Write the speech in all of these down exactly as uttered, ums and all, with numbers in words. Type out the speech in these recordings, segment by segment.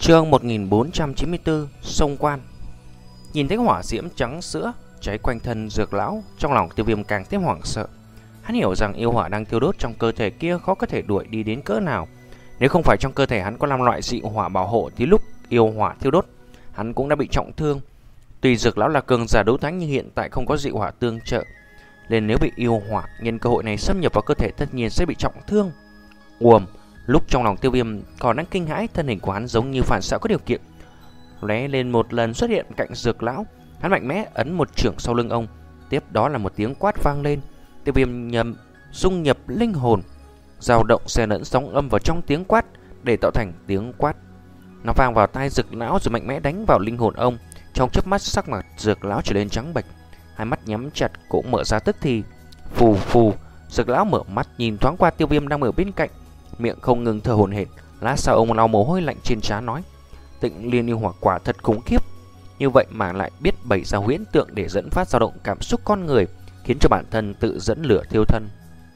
Chương một nghìn bốn trăm chín mươi tư. Sông Quan. Nhìn thấy hỏa diễm trắng sữa cháy quanh thân Dược lão, trong lòng Tiêu Viêm càng thêm hoảng sợ. Hắn hiểu rằng yêu hỏa đang thiêu đốt trong cơ thể kia khó có thể đuổi đi đến cỡ nào. Nếu không phải trong cơ thể hắn có năm loại dị hỏa bảo hộ thì lúc yêu hỏa thiêu đốt, hắn cũng đã bị trọng thương. Tuy Dược lão là cường giả đấu thánh nhưng hiện tại không có dị hỏa tương trợ, nên nếu bị yêu hỏa nhân cơ hội này xâm nhập vào cơ thể tất nhiên sẽ bị trọng thương. Uồm, lúc trong lòng Tiêu Viêm còn đang kinh hãi, thân hình của hắn giống như phản xạ có điều kiện lóe lên một lần xuất hiện cạnh Dược lão. Hắn mạnh mẽ ấn một chưởng sau lưng ông, tiếp đó là một tiếng quát vang lên. Tiêu Viêm nhầm dung nhập linh hồn, dao động xen lẫn sóng âm vào trong tiếng quát để tạo thành tiếng quát. Nó vang vào tai Dược lão rồi mạnh mẽ đánh vào linh hồn ông. Trong chớp mắt sắc mặt Dược lão trở nên trắng bệch, hai mắt nhắm chặt cũng mở ra tức thì. Phù phù, Dược lão mở mắt nhìn thoáng qua Tiêu Viêm đang ở bên cạnh, miệng không ngừng thở hổn hển. Lát sau ông lau mồ hôi lạnh trên trán nói: Tịnh Liên yêu hỏa quả thật khủng khiếp, như vậy mà lại biết bày ra huyễn tượng để dẫn phát dao động cảm xúc con người, khiến cho bản thân tự dẫn lửa thiêu thân.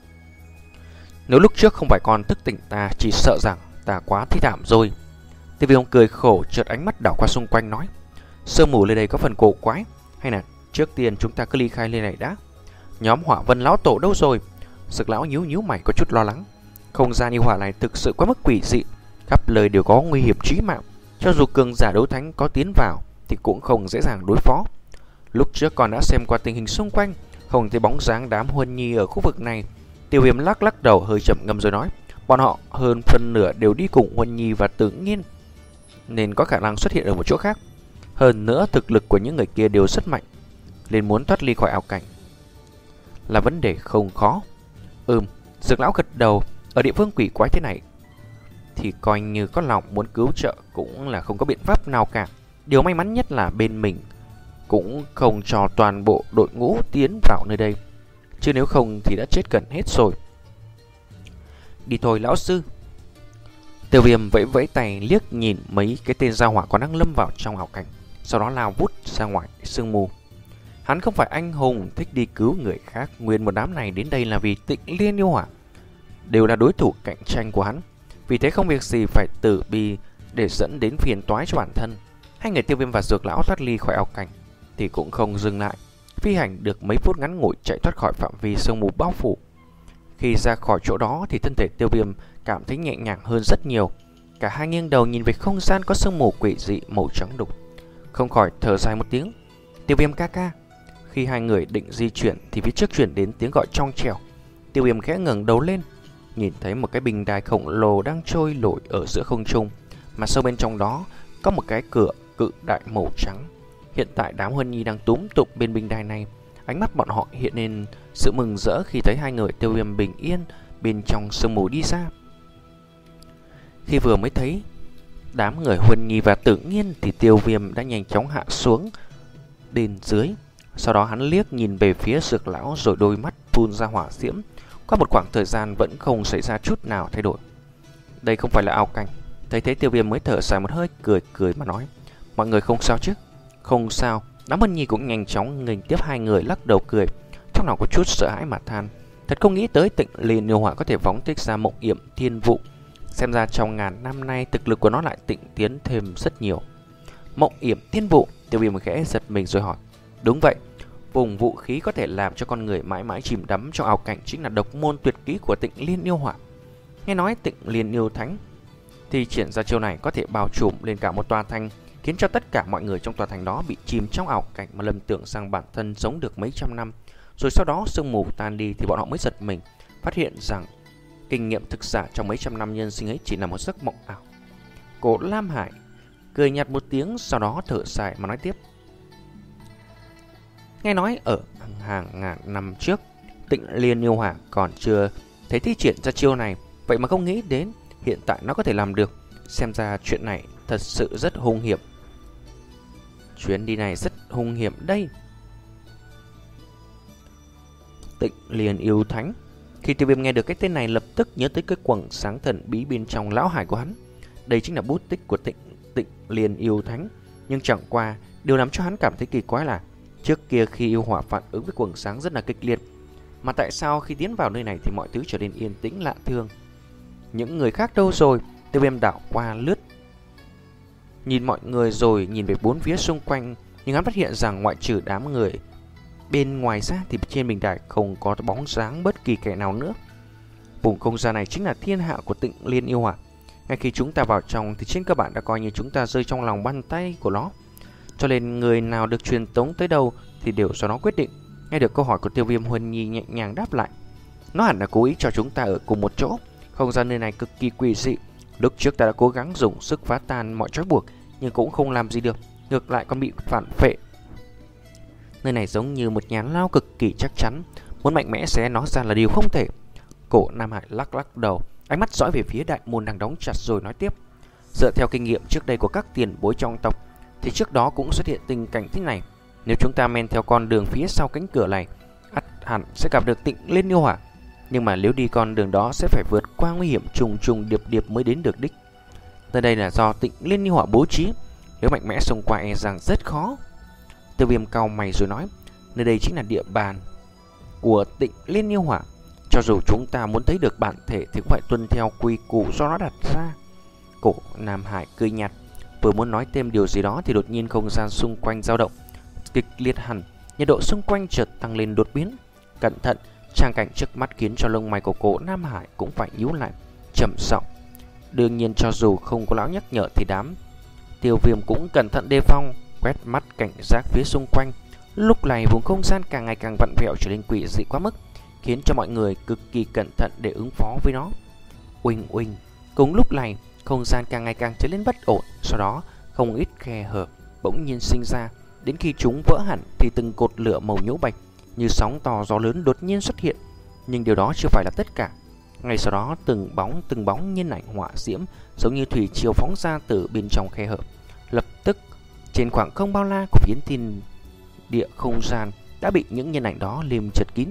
Nếu lúc trước không phải con thức tỉnh ta, chỉ sợ rằng ta quá thi thảm rồi. Tiêu Viêm cười khổ, chợt ánh mắt đảo qua xung quanh nói: Sương mù nơi đây có phần cổ quái, hay là trước tiên chúng ta cứ ly khai nơi này đã. Nhóm Hỏa Vân lão tổ đâu rồi? Dược lão nhíu nhíu mày có chút lo lắng. Không gian yêu hỏa này thực sự quá mức quỷ dị, khắp lời đều có nguy hiểm chí mạng, cho dù cường giả đấu thánh có tiến vào thì cũng không dễ dàng đối phó. Lúc trước còn đã xem qua tình hình xung quanh, không thấy bóng dáng đám Huân Nhi ở khu vực này. Tiêu Viêm lắc lắc đầu hơi chậm ngâm rồi nói: Bọn họ hơn phần nửa đều đi cùng Huân Nhi và Tử Nghiên, nên có khả năng xuất hiện ở một chỗ khác. Hơn nữa thực lực của những người kia đều rất mạnh, nên muốn thoát ly khỏi ảo cảnh là vấn đề không khó. Ừm, Dược lão gật đầu. Ở địa phương quỷ quái thế này thì coi như có lòng muốn cứu trợ cũng là không có biện pháp nào cả. Điều may mắn nhất là bên mình cũng không cho toàn bộ đội ngũ tiến vào nơi đây, chứ nếu không thì đã chết gần hết rồi. Đi thôi lão sư. Tiêu Viêm vẫy vẫy tay liếc nhìn mấy cái tên gia hỏa còn đang lâm vào trong ảo cảnh, sau đó lao vút ra ngoài sương mù. Hắn không phải anh hùng thích đi cứu người khác, nguyên một đám này đến đây là vì Tịnh Liên yêu hỏa đều là đối thủ cạnh tranh của hắn, vì thế không việc gì phải tử bi để dẫn đến phiền toái cho bản thân. Hai người Tiêu Viêm và Dược lão thoát ly khỏi ảo cảnh thì cũng không dừng lại, phi hành được mấy phút ngắn ngủi chạy thoát khỏi phạm vi sương mù bao phủ. Khi ra khỏi chỗ đó thì thân thể Tiêu Viêm cảm thấy nhẹ nhàng hơn rất nhiều. Cả hai nghiêng đầu nhìn về không gian có sương mù quỷ dị màu trắng đục, không khỏi thở dài một tiếng. Tiêu Viêm ca ca. Khi hai người định di chuyển thì phía trước chuyển đến tiếng gọi trong trẻo. Tiêu Viêm khẽ ngẩng đầu lên, nhìn thấy một cái bình đài khổng lồ đang trôi nổi ở giữa không trung, mà sâu bên trong đó có một cái cửa cự đại màu trắng. Hiện tại đám Huân Nhi đang túm tụm bên bình đài này, ánh mắt bọn họ hiện lên sự mừng rỡ khi thấy hai người Tiêu Viêm bình yên bên trong sương mù đi ra. Khi vừa mới thấy đám người Huân Nhi và Tử Nghiên thì Tiêu Viêm đã nhanh chóng hạ xuống bên dưới. Sau đó hắn liếc nhìn về phía Dược lão rồi đôi mắt phun ra hỏa diễm. Qua một khoảng thời gian vẫn không xảy ra chút nào thay đổi. Đây không phải là ảo cảnh. Thấy thế Tiêu Viêm mới thở dài một hơi, cười cười mà nói: Mọi người không sao chứ? Không sao. Đám Huân Nhi cũng nhanh chóng nghênh tiếp hai người, lắc đầu cười, trong lòng có chút sợ hãi mà than: Thật không nghĩ tới Tịnh Liên yêu hỏa có thể phóng thích ra mộng yểm thiên vụ. Xem ra trong ngàn năm nay thực lực của nó lại tịnh tiến thêm rất nhiều. Mộng yểm thiên vụ? Tiêu Viêm khẽ giật mình rồi hỏi: Đúng vậy, vùng vũ khí có thể làm cho con người mãi mãi chìm đắm trong ảo cảnh chính là độc môn tuyệt kỹ của Tịnh Liên yêu hỏa. Nghe nói Tịnh Liên yêu thánh thì triển ra chiêu này có thể bao trùm lên cả một tòa thành, khiến cho tất cả mọi người trong tòa thành đó bị chìm trong ảo cảnh mà lầm tưởng rằng bản thân sống được mấy trăm năm. Rồi sau đó sương mù tan đi thì bọn họ mới giật mình, phát hiện rằng kinh nghiệm thực giả trong mấy trăm năm nhân sinh ấy chỉ là một giấc mộng ảo. Cổ Lam Hải cười nhạt một tiếng, sau đó thở dài mà nói tiếp: Nghe nói ở hàng ngàn năm trước Tịnh Liên yêu hỏa còn chưa thấy thi triển ra chiêu này, vậy mà không nghĩ đến hiện tại nó có thể làm được. Xem ra chuyện này thật sự rất hung hiểm. Chuyến đi này rất hung hiểm đây. Tịnh Liên yêu thánh. Khi Tiêu Viêm nghe được cái tên này lập tức nhớ tới cái quầng sáng thần bí bên trong lão hải của hắn. Đây chính là bút tích của Tịnh Tịnh Liên yêu thánh. Nhưng chẳng qua điều làm cho hắn cảm thấy kỳ quái là trước kia khi yêu hỏa phản ứng với quầng sáng rất là kịch liệt, mà tại sao khi tiến vào nơi này thì mọi thứ trở nên yên tĩnh lạ thường? Những người khác đâu rồi? Tiêu Viêm đảo qua lướt nhìn mọi người rồi nhìn về bốn phía xung quanh, nhưng hắn phát hiện rằng ngoại trừ đám người bên ngoài ra thì trên bình đài không có bóng dáng bất kỳ kẻ nào nữa. Vùng không gian này chính là thiên hạ của Tịnh Liên Yêu Hỏa. Ngay khi chúng ta vào trong thì trên cơ bản đã coi như chúng ta rơi trong lòng bàn tay của nó. Cho nên người nào được truyền tống tới đâu thì đều do nó quyết định. Nghe được câu hỏi của Tiêu Viêm, Huân Nhi nhẹ nhàng đáp lại. Nó hẳn là cố ý cho chúng ta ở cùng một chỗ. Không gian nơi này cực kỳ quỷ dị. Lúc trước ta đã cố gắng dùng sức phá tan mọi trói buộc, nhưng cũng không làm gì được, ngược lại còn bị phản phệ. Nơi này giống như một nhà lao cực kỳ chắc chắn, muốn mạnh mẽ xé nó ra là điều không thể. Cổ Nam Hải lắc lắc đầu, ánh mắt dõi về phía đại môn đang đóng chặt rồi nói tiếp. Dựa theo kinh nghiệm trước đây của các tiền bối trong tộc thì trước đó cũng xuất hiện tình cảnh thế này. Nếu chúng ta men theo con đường phía sau cánh cửa này, ắt hẳn sẽ gặp được Tịnh Liên Yêu Hỏa. Nhưng mà nếu đi con đường đó sẽ phải vượt qua nguy hiểm trùng trùng điệp điệp mới đến được đích. Nơi đây là do Tịnh Liên Yêu Hỏa bố trí, nếu mạnh mẽ xông qua e rằng rất khó. Tiêu Viêm cau mày rồi nói, nơi đây chính là địa bàn của Tịnh Liên Yêu Hỏa. Cho dù chúng ta muốn thấy được bản thể thì cũng phải tuân theo quy củ do nó đặt ra. Cổ Nam Hải cười nhạt, vừa muốn nói thêm điều gì đó thì đột nhiên không gian xung quanh dao động kịch liệt hẳn, nhiệt độ xung quanh chợt tăng lên đột biến. Cẩn thận, trang cảnh trước mắt khiến cho lông mày của cổ Nam Hải cũng phải nhíu lại, trầm giọng. Đương nhiên cho dù không có lão nhắc nhở thì đám Tiêu Viêm cũng cẩn thận đề phòng, quét mắt cảnh giác phía xung quanh. Lúc này vùng không gian càng ngày càng vặn vẹo trở nên quỷ dị quá mức, khiến cho mọi người cực kỳ cẩn thận để ứng phó với nó. Uỳnh uỳnh, cùng lúc này không gian càng ngày càng trở nên bất ổn, sau đó không ít khe hở bỗng nhiên sinh ra, đến khi chúng vỡ hẳn thì từng cột lửa màu nhũ bạch như sóng to gió lớn đột nhiên xuất hiện. Nhưng điều đó chưa phải là tất cả. Ngay sau đó từng bóng từng bóng nhân ảnh hỏa diễm giống như thủy triều phóng ra từ bên trong khe hở. Lập tức trên khoảng không bao la của phiến thiên địa không gian đã bị những nhân ảnh đó liêm chật kín.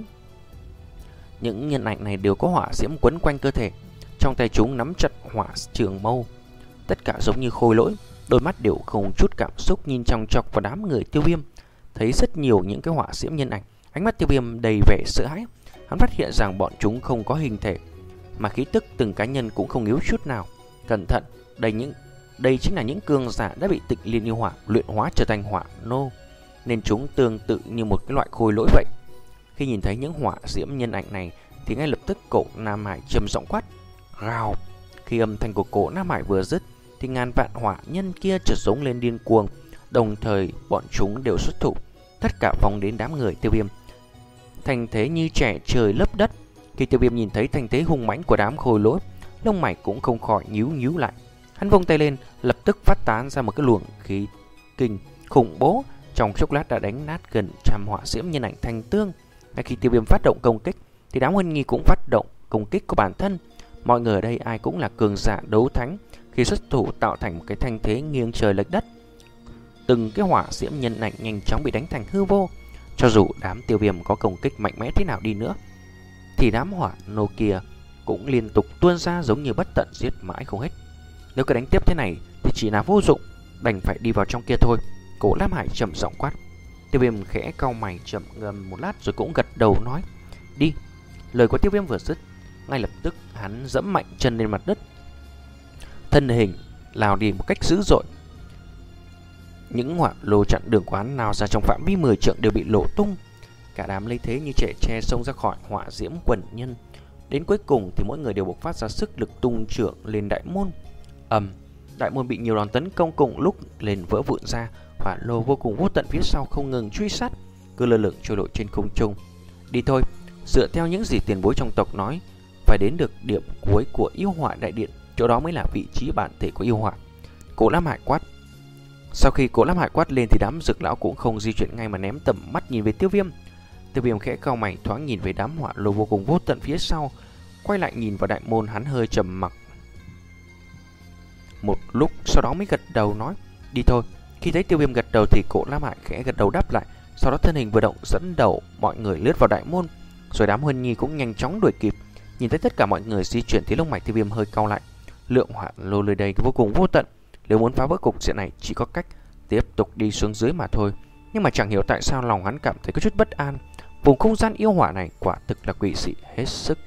Những nhân ảnh này đều có hỏa diễm quấn quanh cơ thể, trong tay chúng nắm chặt hỏa trường mâu, tất cả giống như khôi lỗi, đôi mắt đều không chút cảm xúc nhìn chòng chọc vào đám người Tiêu Viêm. Thấy rất nhiều những cái hỏa diễm nhân ảnh, ánh mắt Tiêu Viêm đầy vẻ sợ hãi. Hắn phát hiện rằng bọn chúng không có hình thể, mà khí tức từng cá nhân cũng không yếu chút nào. Cẩn thận, đây những đây chính là những cường giả đã bị Tịnh Liên Yêu Hỏa luyện hóa trở thành hỏa nô, nên chúng tương tự như một cái loại khôi lỗi vậy. Khi nhìn thấy những hỏa diễm nhân ảnh này thì ngay lập tức cổ Nam Hải trầm giọng quát, gào. Khi âm thanh của cổ Nam Hải vừa dứt thì ngàn vạn hỏa nhân kia chợt giống lên điên cuồng, đồng thời bọn chúng đều xuất thủ, tất cả phóng đến đám người Tiêu Viêm. Thành thế như trẻ trời lấp đất. Khi Tiêu Viêm nhìn thấy thành thế hung mãnh của đám khôi lỗi, lông mày cũng không khỏi nhíu nhíu lại. Hắn vung tay lên, lập tức phát tán ra một cái luồng khí kinh khủng bố, trong chốc lát đã đánh nát gần trăm hỏa diễm nhân ảnh thành tương. Ngay khi Tiêu Viêm phát động công kích thì đám Huân Nhi cũng phát động công kích của bản thân. Mọi người ở đây ai cũng là cường giả đấu thánh, khi xuất thủ tạo thành một cái thanh thế nghiêng trời lệch đất. Từng cái hỏa diễm nhân ảnh nhanh chóng bị đánh thành hư vô. Cho dù đám Tiêu Viêm có công kích mạnh mẽ thế nào đi nữa thì đám hỏa nô kia cũng liên tục tuôn ra giống như bất tận, giết mãi không hết. Nếu cứ đánh tiếp thế này thì chỉ là vô dụng, đành phải đi vào trong kia thôi. Cổ Lam Hải trầm giọng quát. Tiêu Viêm khẽ cau mày chậm ngâm một lát rồi cũng gật đầu nói, đi. Lời của Tiêu Viêm vừa dứt, ngay lập tức hắn dẫm mạnh chân lên mặt đất, thân hình lao đi một cách dữ dội. Những hỏa lô chặn đường quán nào ra trong phạm vi mười trượng đều bị lộ tung. Cả đám lấy thế như trẻ tre xông ra khỏi hỏa diễm quần nhân. Đến cuối cùng thì mỗi người đều bộc phát ra sức lực tung trượng lên đại môn. Ầm, đại môn bị nhiều đòn tấn công cùng lúc lên vỡ vụn ra. Hỏa lô vô cùng vô tận phía sau không ngừng truy sát, cứ lơ lửng trôi nổi trên không trung. Đi thôi, dựa theo những gì tiền bối trong tộc nói, phải đến được điểm cuối của yêu hỏa đại điện, chỗ đó mới là vị trí bản thể của yêu hỏa. Cổ Lam Hải quát. Sau khi Cổ Lam Hải quát lên thì đám dược lão cũng không di chuyển ngay mà ném tầm mắt nhìn về Tiêu Viêm. Tiêu Viêm khẽ cau mày thoáng nhìn về đám hỏa lô vô cùng vô tận phía sau, quay lại nhìn vào đại môn, hắn hơi trầm mặc một lúc, sau đó mới gật đầu nói, đi thôi. Khi thấy Tiêu Viêm gật đầu thì Cổ Lam Hải khẽ gật đầu đáp lại, sau đó thân hình vừa động dẫn đầu mọi người lướt vào đại môn, rồi đám Huân Nhi cũng nhanh chóng đuổi kịp. Nhìn thấy tất cả mọi người di chuyển thì lông mày Tiêu Viêm hơi cau lại. Lượng hỏa lô nơi đây vô cùng vô tận, nếu muốn phá vỡ cục diện này chỉ có cách tiếp tục đi xuống dưới mà thôi. Nhưng mà chẳng hiểu tại sao lòng hắn cảm thấy có chút bất an. Vùng không gian yêu hỏa này quả thực là quỷ dị hết sức.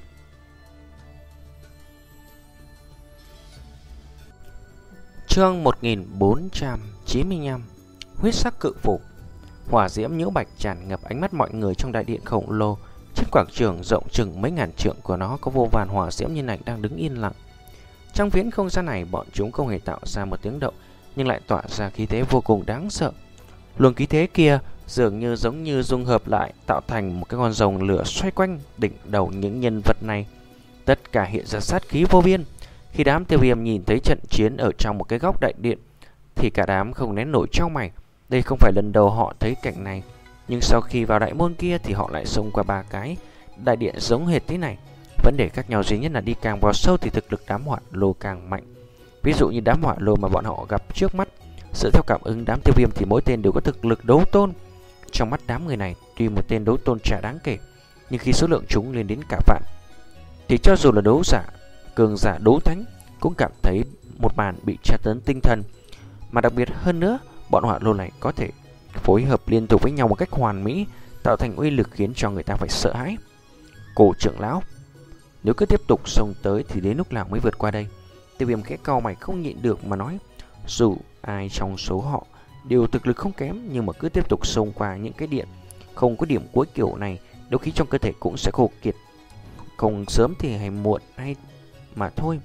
Chương một nghìn bốn trăm chín mươi lăm. Huyết sắc cự phủ. Hỏa diễm nhũ bạch tràn ngập ánh mắt mọi người trong đại điện khổng lồ. Trên quảng trường rộng chừng mấy ngàn trượng của nó có vô vàn hỏa diễm nhân ảnh đang đứng yên lặng. Trong viễn không gian này, bọn chúng không hề tạo ra một tiếng động, nhưng lại tỏa ra khí thế vô cùng đáng sợ. Luồng khí thế kia dường như giống như dung hợp lại, tạo thành một cái con rồng lửa xoay quanh đỉnh đầu những nhân vật này. Tất cả hiện ra sát khí vô biên. Khi đám Tiêu Viêm nhìn thấy trận chiến ở trong một cái góc đại điện thì cả đám không nén nổi chau mày. Đây không phải lần đầu họ thấy cảnh này, nhưng sau khi vào đại môn kia thì họ lại xông qua ba cái đại điện giống hệt thế này. Vấn đề khác nhau duy nhất là đi càng vào sâu thì thực lực đám hỏa lô càng mạnh. Ví dụ như đám hỏa lô mà bọn họ gặp trước mắt, dựa theo cảm ứng đám Tiêu Viêm thì mỗi tên đều có thực lực đấu tôn. Trong mắt đám người này, tuy một tên đấu tôn chả đáng kể, nhưng khi số lượng chúng lên đến cả vạn thì cho dù là đấu giả, cường giả, đấu thánh cũng cảm thấy một màn bị tra tấn tinh thần. Mà đặc biệt hơn nữa, bọn hỏa lô này có thể phối hợp liên tục với nhau một cách hoàn mỹ, tạo thành uy lực khiến cho người ta phải sợ hãi. Cổ trưởng lão, nếu cứ tiếp tục xông tới thì đến lúc nào mới vượt qua đây? Tiêu Viêm khẽ cau mày không nhịn được mà nói. Dù ai trong số họ đều thực lực không kém, nhưng mà cứ tiếp tục xông qua những cái điện không có điểm cuối kiểu này, đấu khí trong cơ thể cũng sẽ khô kiệt, không sớm thì hay muộn hay mà thôi.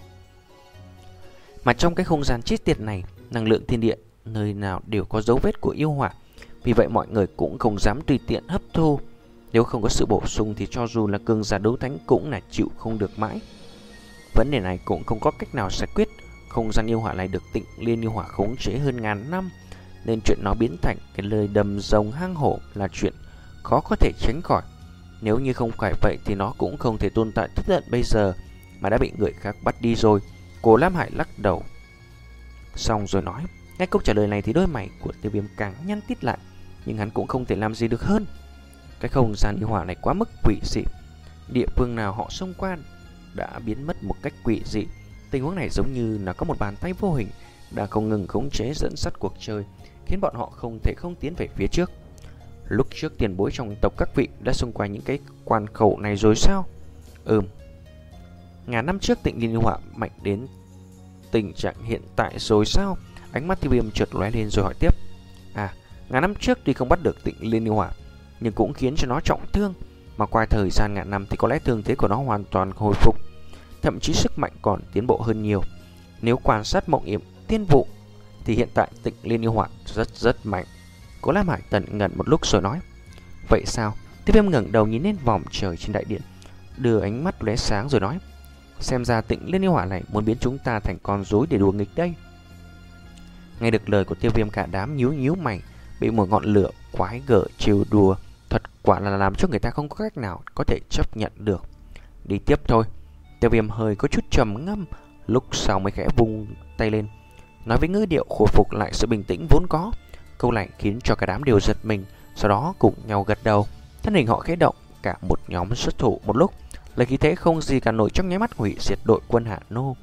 Mà trong cái không gian chết tiệt này, năng lượng thiên địa nơi nào đều có dấu vết của yêu hỏa, vì vậy mọi người cũng không dám tùy tiện hấp thu. Nếu không có sự bổ sung thì cho dù là cường giả đấu thánh cũng là chịu không được mãi. Vấn đề này cũng không có cách nào giải quyết. Không gian yêu hỏa này được Tịnh Liên yêu hỏa khống chế hơn ngàn năm, nên chuyện nó biến thành cái lời đầm rồng hang hổ là chuyện khó có thể tránh khỏi. Nếu như không phải vậy thì nó cũng không thể tồn tại tới tận bây giờ, mà đã bị người khác bắt đi rồi. Cô Lam Hải lắc đầu xong rồi nói. Nghe câu trả lời này thì đôi mày của Tiêu Viêm càng nhăn tít lại, nhưng hắn cũng không thể làm gì được hơn. Cái không gian yêu hỏa này quá mức quỷ dị, địa phương nào họ xông qua đã biến mất một cách quỷ dị. Tình huống này giống như là có một bàn tay vô hình đang không ngừng khống chế dẫn dắt cuộc chơi, khiến bọn họ không thể không tiến về phía trước. Lúc trước tiền bối trong tộc các vị đã xông qua những cái quan khẩu này rồi sao? Ừm. Ngàn năm trước Tịnh Liên yêu hỏa mạnh đến tình trạng hiện tại rồi sao? Ánh mắt Tiêu Viêm chợt lóe lên rồi hỏi tiếp. À, ngàn năm trước tuy không bắt được Tịnh Liên yêu hỏa, nhưng cũng khiến cho nó trọng thương. Mà qua thời gian ngàn năm thì có lẽ thương thế của nó hoàn toàn hồi phục, thậm chí sức mạnh còn tiến bộ hơn nhiều. Nếu quan sát mộng yểm tiên vụ thì hiện tại Tịnh Liên yêu hỏa rất rất mạnh. Cố Lam Hải tần ngẩn một lúc rồi nói. Vậy sao? Tiêu Viêm ngẩng đầu nhìn lên vòng trời trên đại điện, đưa ánh mắt lóe sáng rồi nói. Xem ra Tịnh Liên yêu hỏa này muốn biến chúng ta thành con rối để đùa nghịch đây. Nghe được lời của Tiêu Viêm, cả đám nhíu nhíu mày, bị một ngọn lửa quái gở trêu đùa thật quả là làm cho người ta không có cách nào có thể chấp nhận được. Đi tiếp thôi. Tiêu Viêm hơi có chút trầm ngâm, lúc sau mới khẽ vung tay lên, nói với ngữ điệu khôi phục lại sự bình tĩnh vốn có. Câu này khiến cho cả đám đều giật mình, sau đó cùng nhau gật đầu. Thân hình họ khẽ động, cả một nhóm xuất thủ một lúc, lấy khí thế không gì cả nổi trong nháy mắt hủy diệt đội quân Hạ Nô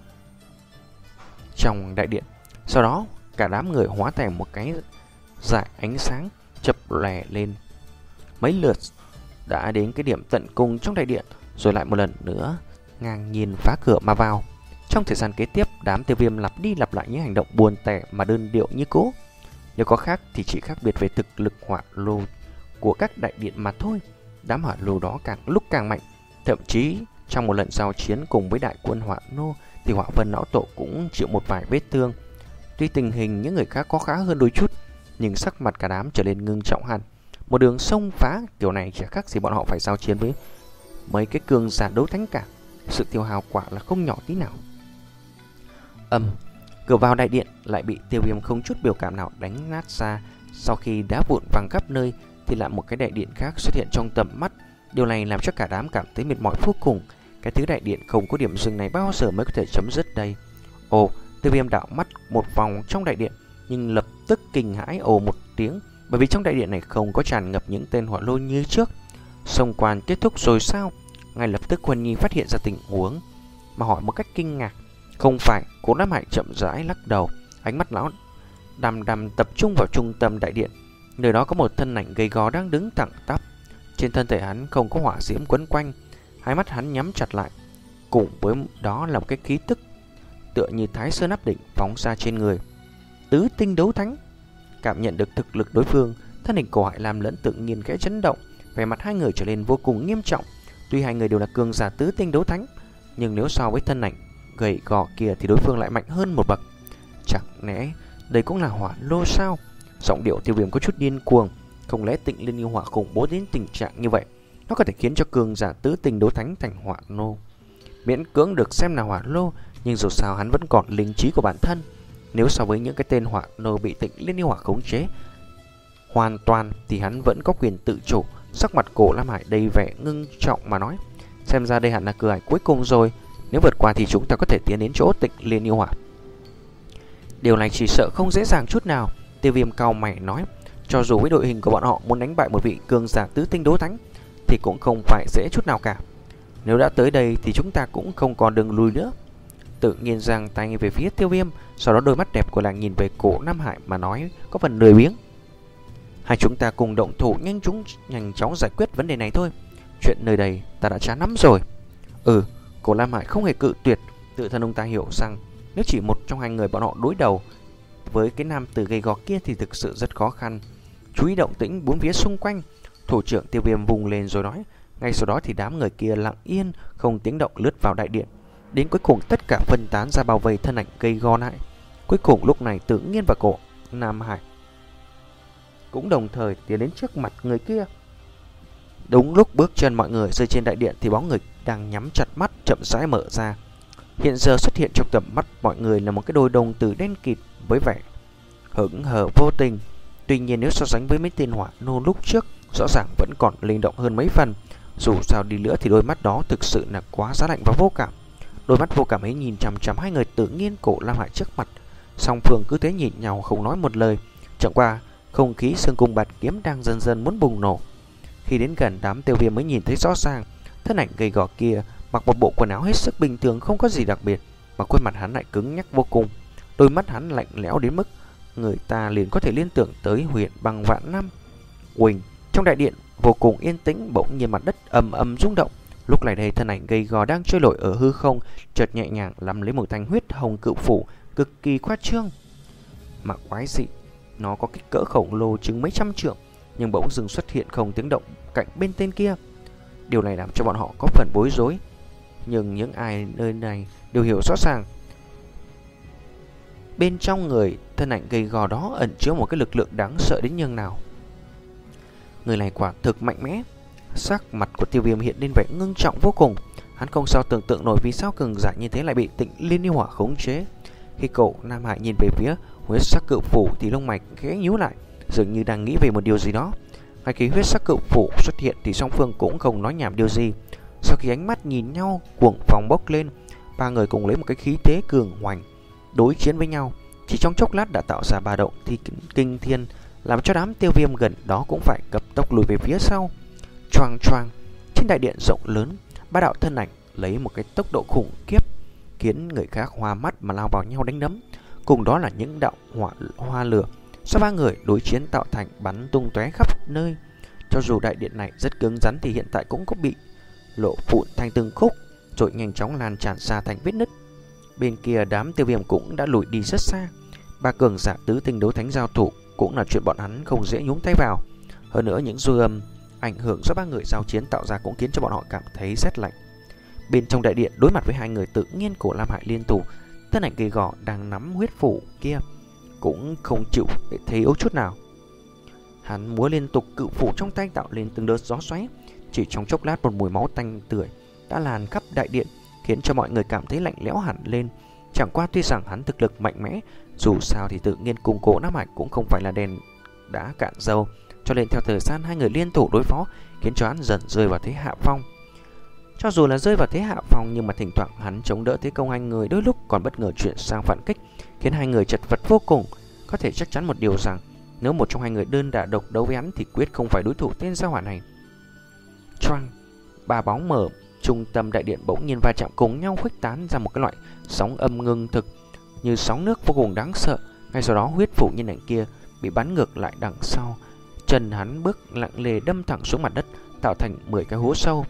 trong đại điện. Sau đó cả đám người hóa thành một cái dải ánh sáng chập lè lên mấy lượt, đã đến cái điểm tận cùng trong đại điện, rồi lại một lần nữa ngang nhiên phá cửa mà vào. Trong thời gian kế tiếp, đám Tiêu Viêm lặp đi lặp lại những hành động buồn tẻ mà đơn điệu như cũ. Nếu có khác thì chỉ khác biệt về thực lực hỏa lô của các đại điện mà thôi. Đám hỏa lô đó càng lúc càng mạnh, thậm chí trong một lần giao chiến cùng với đại quân Hỏa Nô thì Hỏa Vân lão tổ cũng chịu một vài vết thương. Tuy tình hình những người khác có khá hơn đôi chút, nhưng sắc mặt cả đám trở nên ngưng trọng hẳn. Một đường xông phá kiểu này chỉ khác gì bọn họ phải giao chiến với mấy cái cường giả đấu thánh cả. Sự tiêu hao quả là không nhỏ tí nào. Âm, cửa vào đại điện lại bị Tiêu Viêm không chút biểu cảm nào đánh nát ra. Sau khi đá vụn văng khắp nơi thì lại một cái đại điện khác xuất hiện trong tầm mắt. Điều này làm cho cả đám cảm thấy mệt mỏi vô cùng. Cái thứ đại điện không có điểm dừng này bao giờ mới có thể chấm dứt đây? Ồ, Tiêu Viêm đảo mắt một vòng trong đại điện, nhưng lập tức kinh hãi ồ một tiếng, bởi vì trong đại điện này không có tràn ngập những tên hỏa lô như trước. Xông quan kết thúc rồi sao? Ngay lập tức Huân Nhi phát hiện ra tình huống mà hỏi một cách kinh ngạc. Không phải. Cố Lam Hải chậm rãi lắc đầu, ánh mắt lão đăm đăm tập trung vào trung tâm đại điện. Nơi đó có một thân ảnh gầy gò đang đứng thẳng tắp. Trên thân thể hắn không có hỏa diễm quấn quanh, hai mắt hắn nhắm chặt lại, cùng với đó là một cái khí tức tựa như Thái Sơn áp đỉnh phóng ra trên người. tứ tinh đấu thánh. Cảm nhận được thực lực đối phương, thân hình của Hải Lam lẫn Tự Nhiên khẽ chấn động, vẻ mặt hai người trở nên vô cùng nghiêm trọng. Tuy hai người đều là cường giả tứ tinh đấu thánh, nhưng nếu so với thân ảnh gầy gò kia thì đối phương lại mạnh hơn một bậc. Chẳng lẽ đây cũng là hỏa lô sao? Giọng điệu Tiêu Viêm có chút điên cuồng. Không lẽ Tịnh Liên yêu hỏa khủng bố đến tình trạng như vậy, nó có thể khiến cho cường giả tứ tinh đấu thánh thành hỏa lô? Miễn cưỡng được xem là hỏa lô, nhưng dù sao hắn vẫn còn linh trí của bản thân. Nếu so với những cái tên hỏa lô bị Tịnh Liên yêu hỏa khống chế hoàn toàn thì hắn vẫn có quyền tự chủ. Sắc mặt Cổ Lam Hải đầy vẻ ngưng trọng mà nói, xem ra đây hẳn là cửa ải cuối cùng rồi. Nếu vượt qua thì chúng ta có thể tiến đến chỗ Tịnh Liên yêu hỏa. Điều này chỉ sợ không dễ dàng chút nào. Tiêu Viêm cau mày nói, cho dù với đội hình của bọn họ muốn đánh bại một vị cường giả tứ tinh đấu thánh thì cũng không phải dễ chút nào cả. Nếu đã tới đây thì chúng ta cũng không còn đường lùi nữa. Tự Nhiên giang tay về phía Tiêu Viêm, sau đó đôi mắt đẹp của nàng nhìn về Cổ Nam Hải mà nói có phần lười biếng, hai chúng ta cùng động thủ nhanh chúng nhanh chóng giải quyết vấn đề này thôi. Chuyện nơi đây ta đã chán lắm rồi. Ừ, Cổ Lam Hải không hề cự tuyệt. Tự thân ông ta hiểu rằng nếu chỉ một trong hai người bọn họ đối đầu với cái nam tử gầy gò kia thì thực sự rất khó khăn. Chú ý động tĩnh bốn phía xung quanh. Thủ trưởng Tiêu Viêm vùng lên rồi nói. Ngay sau đó thì đám người kia lặng yên không tiếng động lướt vào đại điện. Đến cuối cùng tất cả phân tán ra bao vây thân ảnh gầy gò lại. Cuối cùng lúc này Tự Nhiên và Cổ Nam Hải cũng đồng thời tiến đến trước mặt người kia. Đúng lúc bước chân mọi người rơi trên đại điện thì bóng người đang nhắm chặt mắt chậm rãi mở ra. Hiện giờ xuất hiện trong tầm mắt mọi người là một cái đôi đồng tử đen kịt với vẻ hững hờ vô tình. Tuy nhiên nếu so sánh với mấy tên hỏa nô lúc trước, rõ ràng vẫn còn linh động hơn mấy phần. Dù sao đi nữa thì đôi mắt đó thực sự là quá giá lạnh và vô cảm. Đôi mắt vô cảm ấy nhìn chằm chằm hai người Tự Nhiên Cổ Lam Hải trước mặt. Song phương cứ thế nhìn nhau không nói một lời. Chẳng qua không khí xương cung bạt kiếm đang dần dần muốn bùng nổ. Khi đến gần, đám Tiêu Viêm mới nhìn thấy rõ ràng thân ảnh gầy gò kia mặc một bộ quần áo hết sức bình thường, không có gì đặc biệt, mà khuôn mặt hắn lại cứng nhắc vô cùng. Đôi mắt hắn lạnh lẽo đến mức người ta liền có thể liên tưởng tới huyện băng vạn năm. Quỳnh, trong đại điện vô cùng yên tĩnh, bỗng nhiên mặt đất ầm ầm rung động. Lúc này đây thân ảnh gầy gò đang trôi nổi ở hư không, chợt nhẹ nhàng nắm lấy một thanh huyết hồng cự phủ cực kỳ khoa trương mà quái dị. Nó có kích cỡ khổng lồ chừng mấy trăm trượng, nhưng bỗng dừng xuất hiện không tiếng động cạnh bên tên kia. Điều này làm cho bọn họ có phần bối rối, nhưng những ai nơi này đều hiểu rõ ràng bên trong người thân ảnh gầy gò đó ẩn chứa một cái lực lượng đáng sợ đến nhường nào. Người này quả thực mạnh mẽ. Sắc mặt của Tiêu Viêm hiện lên vẻ ngưng trọng vô cùng. Hắn không sao tưởng tượng nổi vì sao cường giả như thế lại bị Tịnh Liên yêu hỏa khống chế. Khi Cổ Nam Hải nhìn về phía huyết sắc cự phủ thì lông mày khẽ nhíu lại, dường như đang nghĩ về một điều gì đó. Ngay khi huyết sắc cự phủ xuất hiện thì song phương cũng không nói nhảm điều gì. Sau khi ánh mắt nhìn nhau cuồng phong bốc lên, ba người cùng lấy một cái khí thế cường hoành đối chiến với nhau. Chỉ trong chốc lát đã tạo ra ba động thì kinh thiên, làm cho đám Tiêu Viêm gần đó cũng phải cấp tốc lùi về phía sau. Choang choang, trên đại điện rộng lớn, ba đạo thân ảnh lấy một cái tốc độ khủng khiếp khiến người khác hoa mắt mà lao vào nhau đánh đấm. Cùng đó là những đạo hỏa hoa lửa do ba người đối chiến tạo thành bắn tung tóe khắp nơi. Cho dù đại điện này rất cứng rắn thì hiện tại cũng có bị lộ vụn thành từng khúc, rồi nhanh chóng lan tràn ra thành vết nứt. Bên kia đám Tiêu Viêm cũng đã lùi đi rất xa. Ba cường giả tứ tinh đấu thánh giao thủ cũng là chuyện bọn hắn không dễ nhúng tay vào. Hơn nữa những dư âm ảnh hưởng do ba người giao chiến tạo ra cũng khiến cho bọn họ cảm thấy rét lạnh. Bên trong đại điện đối mặt với hai người Tự Nhiên Cổ Lam Hải liên thủ, thân ảnh gầy gò đang nắm huyết phủ kia cũng không chịu để thấy yếu chút nào. Hắn múa liên tục cự phủ trong tay tạo lên từng đợt gió xoáy. Chỉ trong chốc lát một mùi máu tanh tưởi đã lan khắp đại điện, khiến cho mọi người cảm thấy lạnh lẽo hẳn lên. Chẳng qua tuy rằng hắn thực lực mạnh mẽ, dù sao thì Tự Nhiên cùng Cổ Nam Hải cũng không phải là đèn đã cạn dầu, cho nên theo thời gian hai người liên thủ đối phó khiến cho hắn dần rơi vào thế hạ phong. Cho dù là rơi vào thế hạ phong nhưng mà thỉnh thoảng hắn chống đỡ thế công hai người, đôi lúc còn bất ngờ chuyển sang phản kích, khiến hai người chật vật vô cùng. Có thể chắc chắn một điều rằng nếu một trong hai người đơn đả độc đấu với hắn thì quyết không phải đối thủ tên gia hỏa này. Choang, ba bóng mở trung tâm đại điện bỗng nhiên va chạm cùng nhau, khuếch tán ra một cái loại sóng âm ngưng thực như sóng nước vô cùng đáng sợ. Ngay sau đó huyết phủ nhân ảnh kia bị bắn ngược lại đằng sau, chân hắn bước lặng lề đâm thẳng xuống mặt đất, tạo thành mười cái hố sâu.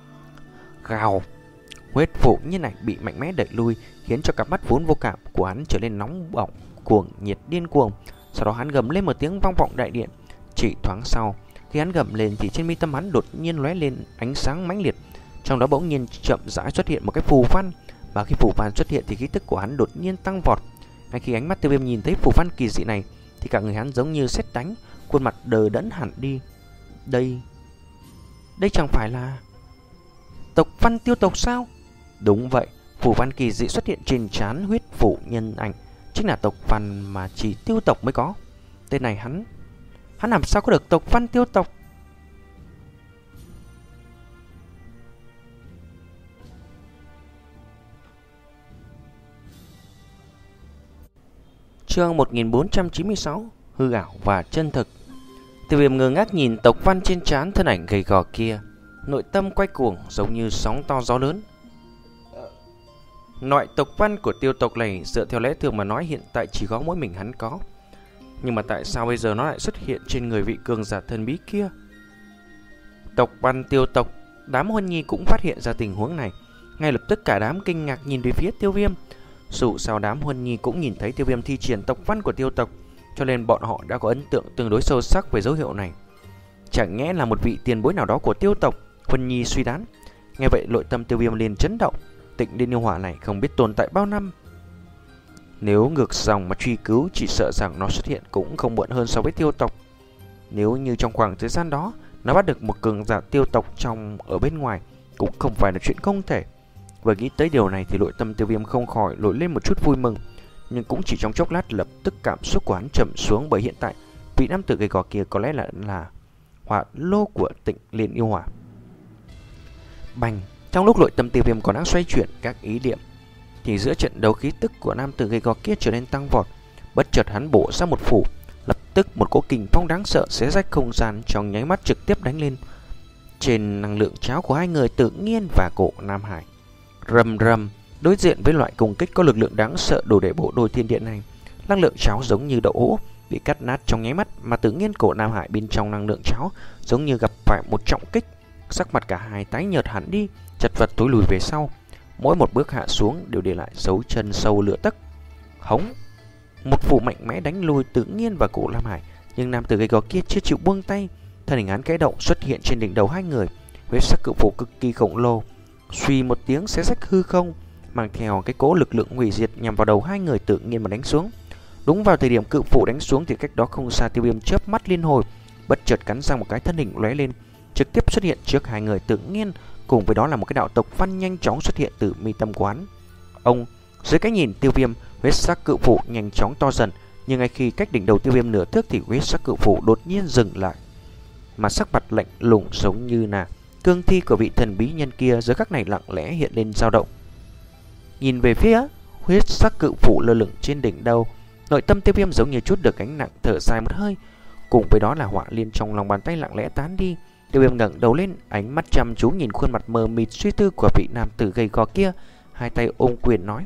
Gào, huyết phủ nhân ảnh bị mạnh mẽ đẩy lui, khiến cho cặp mắt vốn vô cảm của hắn trở nên nóng bỏng cuồng nhiệt điên cuồng. Sau đó hắn gầm lên một tiếng vang vọng đại điện. Chỉ thoáng sau, khi hắn gầm lên thì trên mi tâm hắn đột nhiên lóe lên ánh sáng mãnh liệt. Trong đó bỗng nhiên chậm rãi xuất hiện một cái phù văn, và khi phù văn xuất hiện thì khí tức của hắn đột nhiên tăng vọt. Ngay khi ánh mắt Tiêu Viêm nhìn thấy phù văn kỳ dị này thì cả người hắn giống như sét đánh, khuôn mặt đờ đẫn hẳn đi. Đây, đây chẳng phải là tộc văn Tiêu tộc sao? Đúng vậy, phù văn kỳ dị xuất hiện trên trán huyết phủ nhân ảnh chính là tộc văn mà chỉ Tiêu tộc mới có. Tên này hắn, hắn làm sao có được tộc văn Tiêu tộc? Chương một nghìn bốn trăm chín mươi sáu, hư ảo và chân thực. Tiêu Viêm ngơ ngác nhìn tộc văn trên trán thân ảnh gầy gò kia, nội tâm quay cuồng giống như sóng to gió lớn. Loại tộc văn của Tiêu tộc này dựa theo lẽ thường mà nói hiện tại chỉ có mỗi mình hắn có, nhưng mà tại sao bây giờ nó lại xuất hiện trên người vị cường giả thần bí kia? Tộc văn Tiêu tộc, đám Huân Nhi cũng phát hiện ra tình huống này, ngay lập tức cả đám kinh ngạc nhìn về phía Tiêu Viêm. Dù sao đám Huân Nhi cũng nhìn thấy Tiêu Viêm thi triển tộc văn của Tiêu tộc, cho nên bọn họ đã có ấn tượng tương đối sâu sắc về dấu hiệu này. Chẳng nhẽ là một vị tiền bối nào đó của Tiêu tộc? Huân Nhi suy đoán. Nghe vậy nội tâm Tiêu Viêm liền chấn động. Tịnh Liên Yêu Hỏa này không biết tồn tại bao năm. Nếu ngược dòng mà truy cứu, chỉ sợ rằng nó xuất hiện cũng không muộn hơn so với Tiêu tộc. Nếu như trong khoảng thời gian đó nó bắt được một cường giả Tiêu tộc trong ở bên ngoài, cũng không phải là chuyện không thể. Vừa nghĩ tới điều này thì nội tâm Tiêu Viêm không khỏi nổi lên một chút vui mừng, nhưng cũng chỉ trong chốc lát lập tức cảm xúc của hắn trầm xuống, bởi hiện tại vị nam tử gầy gò kia có lẽ là là hỏa lô của Tịnh Liên Yêu Hỏa. Bành! Trong lúc nội tâm Tiêu Viêm còn đang xoay chuyển các ý niệm thì giữa trận đấu khí tức của nam tử gầy gò kia trở nên tăng vọt. Bất chợt hắn bổ ra một phủ, lập tức một cỗ kình phong đáng sợ xé rách không gian trong nháy mắt trực tiếp đánh lên trên năng lượng cháo của hai người Tự Nhiên và Cổ Nam Hải. Rầm rầm, đối diện với loại công kích có lực lượng đáng sợ đủ để bổ đôi thiên địa này, năng lượng cháo giống như đậu hũ bị cắt nát trong nháy mắt, mà Tự Nhiên Cổ Nam Hải bên trong năng lượng cháo giống như gặp phải một trọng kích, sắc mặt cả hai tái nhợt hẳn đi, chật vật tối lùi về sau, mỗi một bước hạ xuống đều để lại dấu chân sâu lửa tấc. Hống! Một phủ mạnh mẽ đánh lùi Tự Nhiên và Cổ Nam Hải, nhưng nam tử gầy gò kia chưa chịu buông tay, thân hình hắn kẽ động xuất hiện trên đỉnh đầu hai người, huyết sắc cự phủ cực kỳ khổng lồ, suy một tiếng xé rách hư không, mang theo cái cỗ lực lượng hủy diệt nhằm vào đầu hai người Tự Nhiên mà đánh xuống. Đúng vào thời điểm cự phủ đánh xuống thì cách đó không xa, Tiêu Viêm chớp mắt liên hồi, bất chợt cắn răng một cái, thân hình lóe lên, trực tiếp xuất hiện trước hai người Tự Nhiên, cùng với đó là một cái đạo tộc văn nhanh chóng xuất hiện từ mi tâm quán. Ông, dưới cái nhìn Tiêu Viêm, huyết sắc cự phủ nhanh chóng to dần, nhưng ngay khi cách đỉnh đầu Tiêu Viêm nửa thước thì huyết sắc cự phủ đột nhiên dừng lại, mà sắc mặt lạnh lùng giống như là cương thi của vị thần bí nhân kia giờ khắc này lặng lẽ hiện lên dao động. Nhìn về phía huyết sắc cự phủ lơ lửng trên đỉnh đầu, nội tâm Tiêu Viêm giống như chút được gánh nặng, thở dài một hơi, cùng với đó là hỏa liên trong lòng bàn tay lặng lẽ tán đi. Tiêu Viêm ngẩng đầu lên, ánh mắt chăm chú nhìn khuôn mặt mờ mịt suy tư của vị nam tử gầy gò kia, hai tay ôm quyền nói: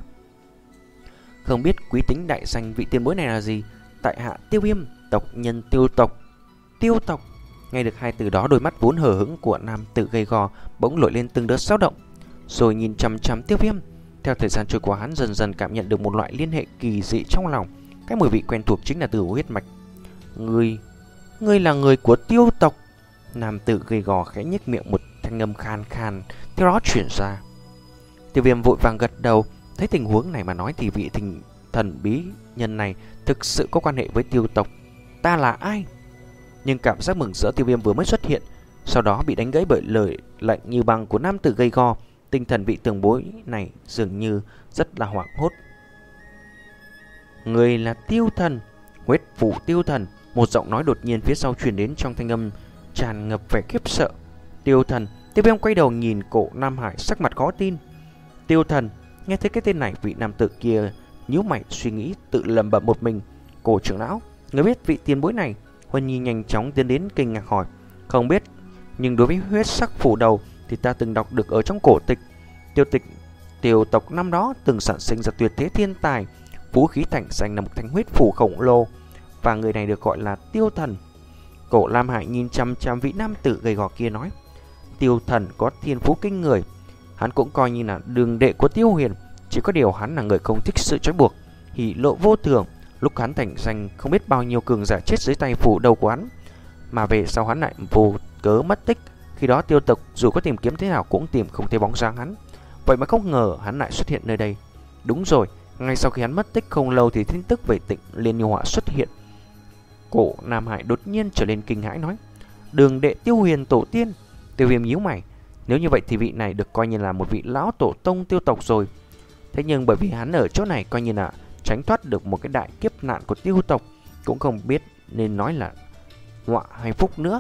"Không biết quý tính đại danh vị tiền bối này là gì? Tại hạ Tiêu Viêm, tộc nhân Tiêu tộc." Tiêu tộc. Nghe được hai từ đó, đôi mắt vốn hờ hững của nam tử gầy gò bỗng nổi lên từng đợt xáo động, rồi nhìn chằm chằm Tiêu Viêm. Theo thời gian trôi qua, hắn dần dần cảm nhận được một loại liên hệ kỳ dị trong lòng, cái mùi vị quen thuộc chính là từ huyết mạch. "Ngươi, ngươi là người của Tiêu tộc?" Nam tử gầy gò khẽ nhếch miệng, một thanh âm khan khan theo đó truyền ra. Tiêu Viêm vội vàng gật đầu, thấy tình huống này mà nói thì vị thình thần bí nhân này thực sự có quan hệ với Tiêu tộc. "Ta là ai?" Nhưng cảm giác mừng rỡ Tiêu Viêm vừa mới xuất hiện, sau đó bị đánh gãy bởi lời lạnh như băng của nam tử gầy gò. Tinh thần vị tường bối này dường như rất là hoảng hốt. "Người là Tiêu thần, huyết phủ Tiêu thần." Một giọng nói đột nhiên phía sau truyền đến trong thanh âm tràn ngập vẻ khiếp sợ. "Tiêu thần?" Tiêu Viêm quay đầu nhìn Cổ Nam Hải, sắc mặt khó tin. "Tiêu thần?" Nghe thấy cái tên này, vị nam tử kia nhíu mày suy nghĩ, tự lẩm bẩm một mình. "Cổ trưởng lão, người biết vị tiền bối này?" Huân Nhi nhanh chóng tiến đến kinh ngạc hỏi. "Không biết, nhưng đối với huyết sắc phủ đầu thì ta từng đọc được ở trong cổ tịch. Tiêu tịch Tiêu tộc năm đó từng sản sinh ra tuyệt thế thiên tài, vũ khí thành danh là một thanh huyết phủ khổng lồ, và người này được gọi là Tiêu thần." Cổ Lam Hải nhìn chăm chăm vị nam tử gầy gò kia nói: "Tiêu thần có thiên phú kinh người, hắn cũng coi như là đường đệ của Tiêu Huyền, chỉ có điều hắn là người không thích sự trói buộc, hỉ lộ vô thường, Lúc hắn thành danh, không biết bao nhiêu cường giả chết dưới tay phủ đầu của hắn, mà về sau hắn lại vô cớ mất tích. Khi đó Tiêu tộc dù có tìm kiếm thế nào cũng tìm không thấy bóng dáng hắn. Vậy mà không ngờ hắn lại xuất hiện nơi đây. Đúng rồi, ngay sau khi hắn mất tích không lâu thì tin tức về Tịnh Liên Yêu Hỏa xuất hiện. Cổ Nam Hải đột nhiên trở lên kinh hãi nói: Đường đệ Tiêu Huyền tổ tiên. Tiêu Viêm nhíu mày, nếu như vậy thì vị này được coi như là một vị lão tổ tông Tiêu tộc rồi. Thế nhưng bởi vì hắn ở chỗ này coi như là tránh thoát được một cái đại kiếp nạn của Tiêu tộc, cũng không biết nên nói là họa hay phúc nữa.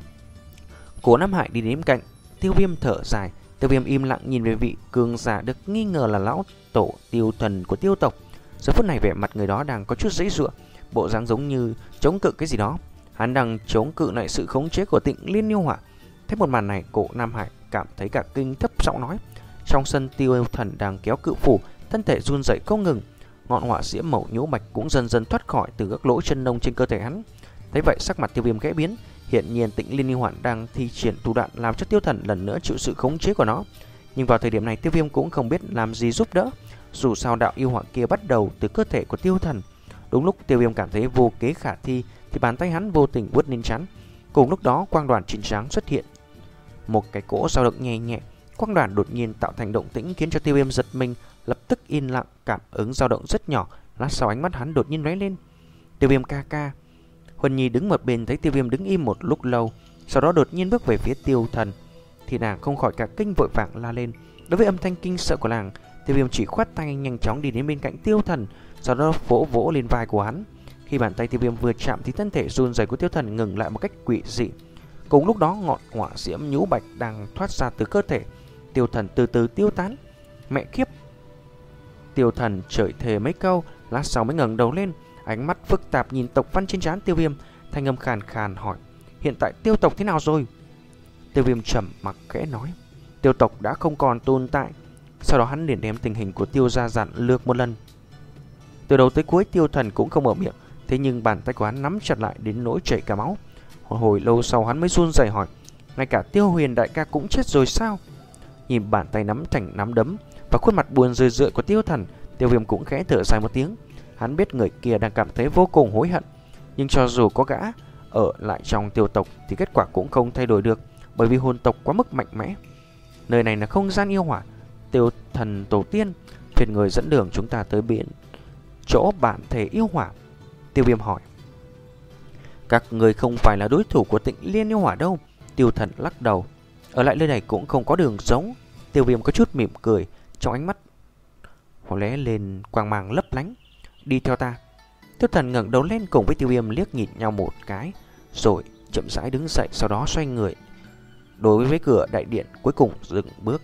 Cổ Nam Hải đi đến cạnh Tiêu Viêm thở dài. Tiêu Viêm im lặng nhìn về vị cường giả được nghi ngờ là lão tổ Tiêu thần của Tiêu tộc. Giờ phút này vẻ mặt người đó đang có chút giãy giụa, bộ dáng giống như chống cự cái gì đó. Hắn đang chống cự lại sự khống chế của Tịnh Liên Yêu Hỏa. Thấy một màn này, Cổ Nam Hải cảm thấy cả kinh, thấp giọng nói: Trong sân, Tiêu thần đang kéo cự phủ, thân thể run rẩy không ngừng. Ngọn hỏa diễm màu nhũ bạch cũng dần dần thoát khỏi từ các lỗ chân lông trên cơ thể hắn. Thấy vậy, sắc mặt Tiêu Viêm khẽ biến. Hiện nhiên Tịnh Liên Yêu Hỏa đang thi triển thủ đoạn làm cho Tiêu thần lần nữa chịu sự khống chế của nó. Nhưng vào thời điểm này, Tiêu Viêm cũng không biết làm gì giúp đỡ. Dù sao đạo yêu hỏa kia bắt đầu từ cơ thể của Tiêu thần. Đúng lúc Tiêu Viêm cảm thấy vô kế khả thi thì bàn tay hắn vô tình vuốt lên trán. Cùng lúc đó, quang đoàn chín trắng xuất hiện, một cái cỗ dao động nhẹ nhẹ. Quang đoàn đột nhiên tạo thành động tĩnh khiến cho Tiêu Viêm giật mình, lập tức yên lặng, cảm ứng dao động rất nhỏ. Lát sau ánh mắt hắn đột nhiên lóe lên. Tiêu Viêm ca ca. Huân Nhi đứng một bên thấy Tiêu Viêm đứng im một lúc lâu, sau đó đột nhiên bước về phía Tiêu thần, thì nàng không khỏi cả kinh, vội vàng la lên. Đối với âm thanh kinh sợ của nàng, Tiêu Viêm chỉ khoát tay nhanh chóng đi đến bên cạnh Tiêu thần, sau đó vỗ vỗ lên vai của hắn. Khi bàn tay Tiêu Viêm vừa chạm thì thân thể run rẩy của Tiêu thần ngừng lại một cách quỷ dị. Cùng lúc đó, ngọn hỏa diễm nhũ bạch đang thoát ra từ cơ thể Tiêu thần từ từ tiêu tán. Mẹ kiếp! Tiêu thần chửi thề mấy câu, lát sau mới ngẩng đầu lên, ánh mắt phức tạp nhìn tộc văn trên trán Tiêu Viêm, thanh âm khàn khàn hỏi: Hiện tại Tiêu tộc thế nào rồi? Tiêu Viêm trầm mặc khẽ nói: Tiêu tộc đã không còn tồn tại. Sau đó hắn liền đem tình hình của Tiêu gia dặn lược một lần. Từ đầu tới cuối Tiêu thần cũng không mở miệng, thế nhưng bàn tay của hắn nắm chặt lại đến nỗi chảy cả máu. Hồi, hồi lâu sau hắn mới run rẩy hỏi: Ngay cả Tiêu Huyền đại ca cũng chết rồi sao? Nhìn bàn tay nắm thành nắm đấm và khuôn mặt buồn rười rượi của Tiêu thần, Tiêu Viêm cũng khẽ thở dài một tiếng. Hắn biết người kia đang cảm thấy vô cùng hối hận, nhưng cho dù có gã ở lại trong Tiêu tộc thì kết quả cũng không thay đổi được, bởi vì hồn tộc quá mức mạnh mẽ. Nơi này là không gian yêu hỏa. Tiêu thần tổ tiên, phiền người dẫn đường chúng ta tới biển chỗ bản thể yêu hỏa. Tiêu Viêm hỏi: Các người không phải là đối thủ của Tịnh Liên Yêu Hỏa đâu. Tiêu thần lắc đầu: Ở lại nơi này cũng không có đường sống. Tiêu Viêm có chút mỉm cười, trong ánh mắt lóe lên quang mang lấp lánh. Đi theo ta. Tiêu thần ngẩng đầu lên cùng với Tiêu Viêm liếc nhìn nhau một cái, rồi chậm rãi đứng dậy, sau đó xoay người đối với cửa đại điện, cuối cùng dừng bước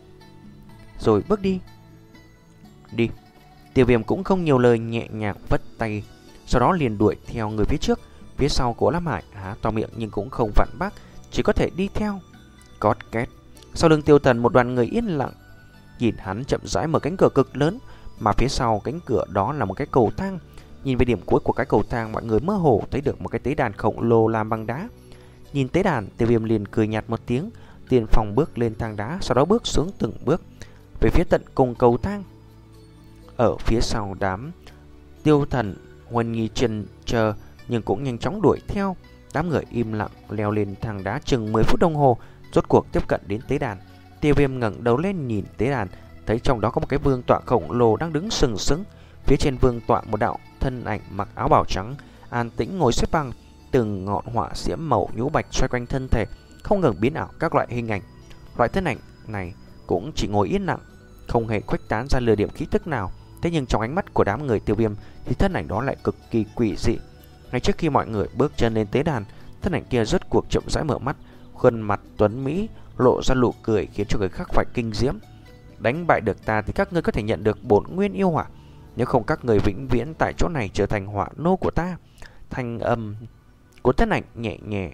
rồi bước đi. Đi. Tiêu Viêm cũng không nhiều lời, nhẹ nhàng vất tay, sau đó liền đuổi theo người phía trước. Phía sau Cổ Lam Hải há to miệng nhưng cũng không phản bác, chỉ có thể đi theo. Cót két. Sau lưng Tiêu thần một đoàn người yên lặng nhìn hắn chậm rãi mở cánh cửa cực lớn, mà phía sau cánh cửa đó là một cái cầu thang. Nhìn về điểm cuối của cái cầu thang, mọi người mơ hồ thấy được một cái tế đàn khổng lồ làm bằng đá. Nhìn tế đàn, Tiêu Viêm liền cười nhạt một tiếng, tiên phong bước lên thang đá, sau đó bước xuống từng bước về phía tận cùng cầu thang. Ở phía sau đám Tiêu thần, Huân Nhi chần chờ nhưng cũng nhanh chóng đuổi theo. Đám người im lặng leo lên thang đá chừng mười phút đồng hồ, rốt cuộc tiếp cận đến tế đàn. Tiêu Viêm ngẩng đầu lên nhìn tế đàn, thấy trong đó có một cái vương tọa khổng lồ đang đứng sừng sững. Phía trên vương tọa một đạo thân ảnh mặc áo bào trắng an tĩnh ngồi xếp bằng, từng ngọn hỏa diễm màu nhũ bạch xoay quanh thân thể, không ngừng biến ảo các loại hình ảnh. Loại thân ảnh này cũng chỉ ngồi yên lặng, không hề khuếch tán ra lửa điểm khí tức nào. Thế nhưng trong ánh mắt của đám người Tiêu Viêm thì thân ảnh đó lại cực kỳ quỷ dị. Ngay trước khi mọi người bước chân lên tế đàn, thân ảnh kia rốt cuộc chậm rãi mở mắt, khuôn mặt tuấn mỹ lộ ra nụ cười khiến cho người khác phải kinh diễm. Đánh bại được ta thì các ngươi có thể nhận được bổn nguyên yêu hỏa, nếu không các người vĩnh viễn tại chỗ này trở thành hỏa nô của ta. Thanh âm của thân ảnh nhẹ nhẹ,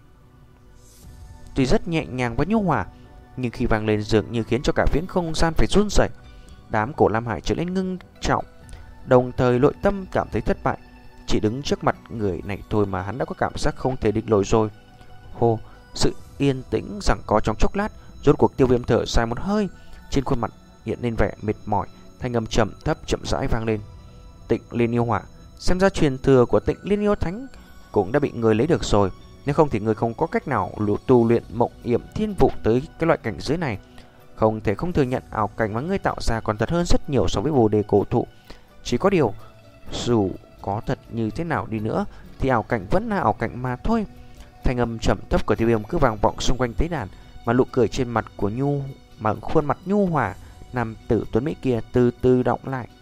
tuy rất nhẹ nhàng và nhu hòa, nhưng khi vang lên dường như khiến cho cả viễn không gian phải run rẩy. Đám Cổ Lam Hải trở nên ngưng trọng, đồng thời nội tâm cảm thấy thất bại. Chỉ đứng trước mặt người này thôi mà hắn đã có cảm giác không thể địch nổi rồi. Hô, sự yên tĩnh giằng co trong chốc lát, rốt cuộc Tiêu Viêm thở dài một hơi, trên khuôn mặt hiện lên vẻ mệt mỏi, thanh âm trầm thấp chậm rãi vang lên: Tịnh Liên Yêu Hỏa Xem ra truyền thừa của Tịnh Liên Yêu Thánh cũng đã bị người lấy được rồi. Nếu không thì người không có cách nào tu luyện mộng yểm thiên vụ tới cái loại cảnh giới này. Không thể không thừa nhận ảo cảnh mà ngươi tạo ra còn thật hơn rất nhiều so với Bồ Đề cổ thụ. Chỉ có điều, dù có thật như thế nào đi nữa thì ảo cảnh vẫn là ảo cảnh mà thôi. Thanh âm trầm thấp của Tiêu Viêm cứ vang vọng xung quanh tế đàn, mà nụ cười trên mặt của Nhu, mà khuôn mặt nhu hòa nam tử tuấn mỹ kia từ từ đọng lại.